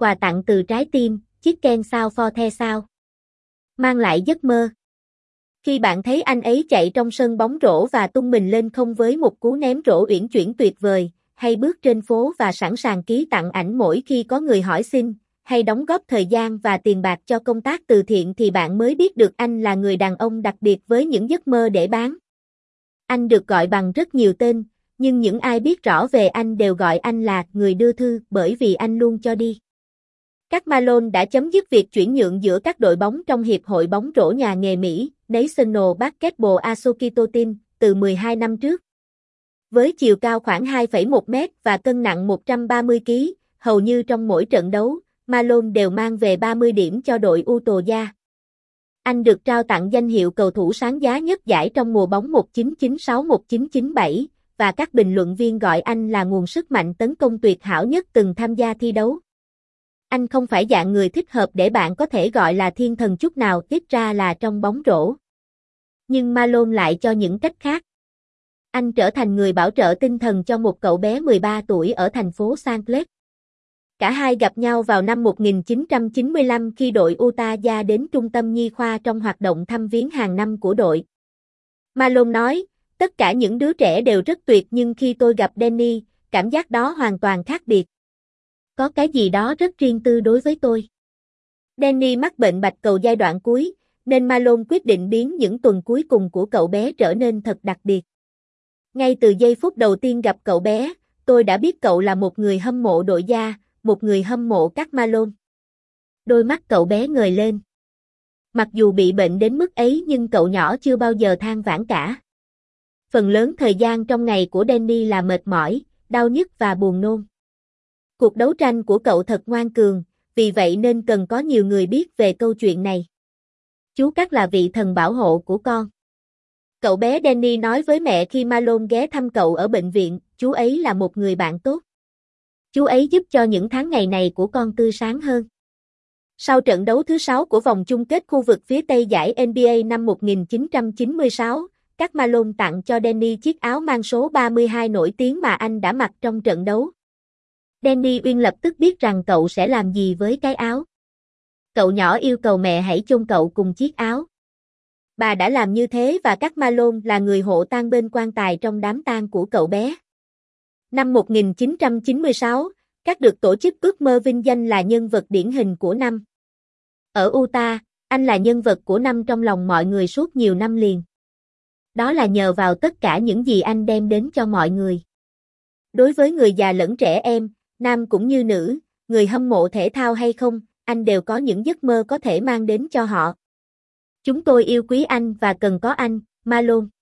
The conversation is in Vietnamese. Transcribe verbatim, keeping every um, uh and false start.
Quà tặng từ trái tim, chiếc ken sao for the sao. Mang lại giấc mơ. Khi bạn thấy anh ấy chạy trong sân bóng rổ và tung mình lên không với một cú ném rổ uyển chuyển tuyệt vời, hay bước trên phố và sẵn sàng ký tặng ảnh mỗi khi có người hỏi xin, hay đóng góp thời gian và tiền bạc cho công tác từ thiện thì bạn mới biết được anh là người đàn ông đặc biệt với những giấc mơ để bán. Anh được gọi bằng rất nhiều tên, nhưng những ai biết rõ về anh đều gọi anh là người đưa thư bởi vì anh luôn cho đi. Các Malone đã chấm dứt việc chuyển nhượng giữa các đội bóng trong Hiệp hội bóng rổ nhà nghề Mỹ, National Basketball Association, từ mười hai năm trước. Với chiều cao khoảng hai phẩy một mét và cân nặng một trăm ba mươi ki lô gam, hầu như trong mỗi trận đấu, Malone đều mang về ba mươi điểm cho đội Utah. Anh được trao tặng danh hiệu cầu thủ sáng giá nhất giải trong mùa bóng một chín chín sáu một chín chín bảy, và các bình luận viên gọi anh là nguồn sức mạnh tấn công tuyệt hảo nhất từng tham gia thi đấu. Anh không phải dạng người thích hợp để bạn có thể gọi là thiên thần chút nào, ít ra là trong bóng rổ. Nhưng Malone lại cho những cách khác. Anh trở thành người bảo trợ tinh thần cho một cậu bé mười ba tuổi ở thành phố San Clemente. Cả hai gặp nhau vào năm một nghìn chín trăm chín mươi lăm khi đội Utah Jazz đến trung tâm nhi khoa trong hoạt động thăm viếng hàng năm của đội. Malone nói, tất cả những đứa trẻ đều rất tuyệt nhưng khi tôi gặp Danny, cảm giác đó hoàn toàn khác biệt. Có cái gì đó rất riêng tư đối với tôi. Danny mắc bệnh bạch cầu giai đoạn cuối, nên Malone quyết định biến những tuần cuối cùng của cậu bé trở nên thật đặc biệt. Ngay từ giây phút đầu tiên gặp cậu bé, tôi đã biết cậu là một người hâm mộ đội Jazz, một người hâm mộ các Malone. Đôi mắt cậu bé ngời lên. Mặc dù bị bệnh đến mức ấy nhưng cậu nhỏ chưa bao giờ than vãn cả. Phần lớn thời gian trong ngày của Danny là mệt mỏi, đau nhức và buồn nôn. Cuộc đấu tranh của cậu thật ngoan cường, vì vậy nên cần có nhiều người biết về câu chuyện này. Chú Cắt là vị thần bảo hộ của con. Cậu bé Danny nói với mẹ khi Malone ghé thăm cậu ở bệnh viện, chú ấy là một người bạn tốt. Chú ấy giúp cho những tháng ngày này của con tươi sáng hơn. Sau trận đấu thứ sáu của vòng chung kết khu vực phía Tây giải N B A năm một nghìn chín trăm chín mươi sáu, các Malone tặng cho Danny chiếc áo mang số ba mươi hai nổi tiếng mà anh đã mặc trong trận đấu. Danny Uyên lập tức biết rằng cậu sẽ làm gì với cái áo. Cậu nhỏ yêu cầu mẹ hãy chôn cậu cùng chiếc áo. Bà đã làm như thế và các Malone là người hộ tang bên quan tài trong đám tang của cậu bé. Năm một nghìn chín trăm chín mươi sáu, các được tổ chức ước mơ vinh danh là nhân vật điển hình của năm. Ở Utah, anh là nhân vật của năm trong lòng mọi người suốt nhiều năm liền. Đó là nhờ vào tất cả những gì anh đem đến cho mọi người. Đối với người già lẫn trẻ em, nam cũng như nữ, người hâm mộ thể thao hay không, anh đều có những giấc mơ có thể mang đến cho họ. Chúng tôi yêu quý anh và cần có anh, Malone.